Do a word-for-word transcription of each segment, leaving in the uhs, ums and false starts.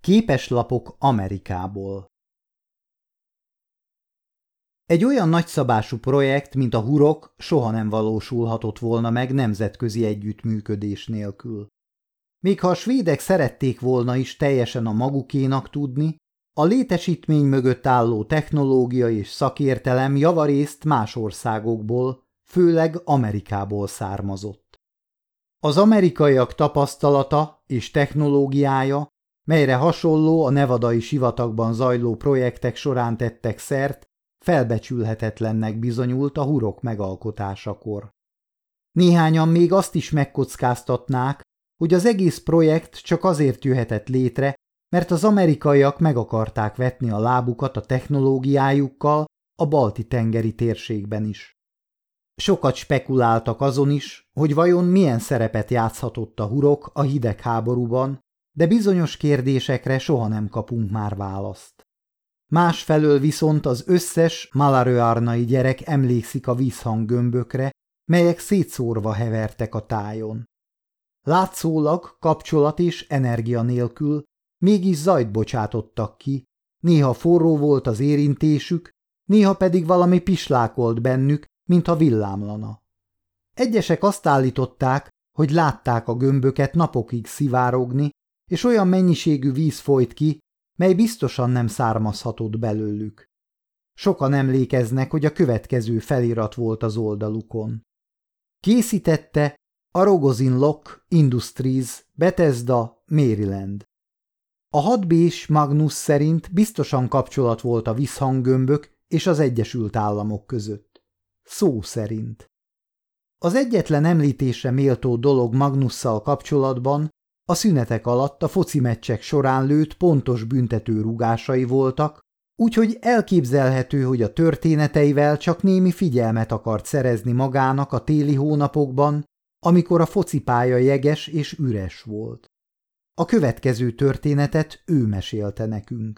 Képeslapok Amerikából. Egy olyan nagyszabású projekt, mint a Hurok, soha nem valósulhatott volna meg nemzetközi együttműködés nélkül. Még ha a svédek szerették volna is teljesen a magukénak tudni, a létesítmény mögött álló technológia és szakértelem javarészt más országokból, főleg Amerikából származott. Az amerikaiak tapasztalata és technológiája, melyre hasonló a nevadai sivatagban zajló projektek során tettek szert, felbecsülhetetlennek bizonyult a Hurok megalkotásakor. Néhányan még azt is megkockáztatnák, hogy az egész projekt csak azért jöhetett létre, mert az amerikaiak meg akarták vetni a lábukat a technológiájukkal a Balti-tengeri térségben is. Sokat spekuláltak azon is, hogy vajon milyen szerepet játszhatott a Hurok a hidegháborúban, de bizonyos kérdésekre soha nem kapunk már választ. Másfelől viszont az összes malaröarnai gyerek emlékszik a vízhanggömbökre, melyek szétszórva hevertek a tájon. Látszólag kapcsolat és energia nélkül mégis zajt bocsátottak ki, néha forró volt az érintésük, néha pedig valami pislákolt bennük, mintha villámlana. Egyesek azt állították, hogy látták a gömböket napokig szivárogni, és olyan mennyiségű víz folyt ki, mely biztosan nem származhatott belőlük. Sokan emlékeznek, hogy a következő felirat volt az oldalukon. Készítette a Rogozin Lock Industries, Bethesda, Maryland. A hat bés Magnus szerint biztosan kapcsolat volt a vízhanggömbök és az Egyesült Államok között. Szó szerint. Az egyetlen említésre méltó dolog Magnusszal kapcsolatban a szünetek alatt a foci meccsek során lőtt pontos büntető rúgásai voltak, úgyhogy elképzelhető, hogy a történeteivel csak némi figyelmet akart szerezni magának a téli hónapokban, amikor a focipálya jeges és üres volt. A következő történetet ő mesélte nekünk.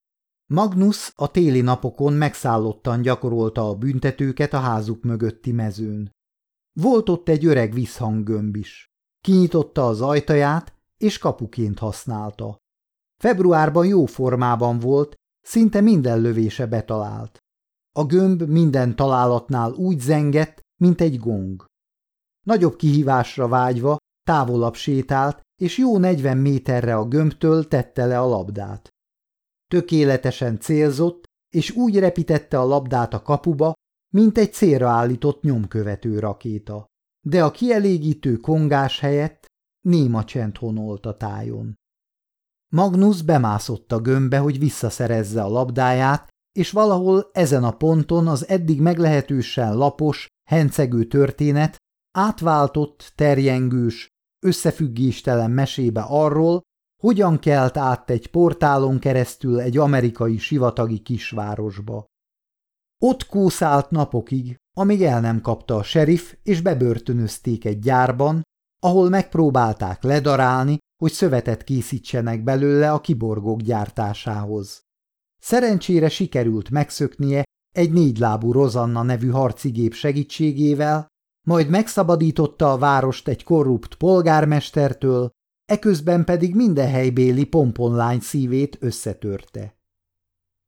Magnus a téli napokon megszállottan gyakorolta a büntetőket a házuk mögötti mezőn. Volt ott egy öreg vízhanggömb is. Kinyitotta az ajtaját, és kapuként használta. Februárban jó formában volt, szinte minden lövése betalált. A gömb minden találatnál úgy zengett, mint egy gong. Nagyobb kihívásra vágyva távolabb sétált, és jó negyven méterre a gömbtől tette le a labdát. Tökéletesen célzott, és úgy repítette a labdát a kapuba, mint egy célra állított nyomkövető rakéta. De a kielégítő kongás helyett néma csend honolt a tájon. Magnus bemászott a gömbbe, hogy visszaszerezze a labdáját, és valahol ezen a ponton az eddig meglehetősen lapos, hencegő történet átváltott, terjengős, összefüggéstelen mesébe arról, hogyan kelt át egy portálon keresztül egy amerikai sivatagi kisvárosba. Ott kószált napokig, amíg el nem kapta a seriff, és bebörtönözték egy gyárban, ahol megpróbálták ledarálni, hogy szövetet készítsenek belőle a kiborgok gyártásához. Szerencsére sikerült megszöknie egy négylábú Rozanna nevű harcigép segítségével, majd megszabadította a várost egy korrupt polgármestertől, eközben pedig minden helybéli pomponlány szívét összetörte.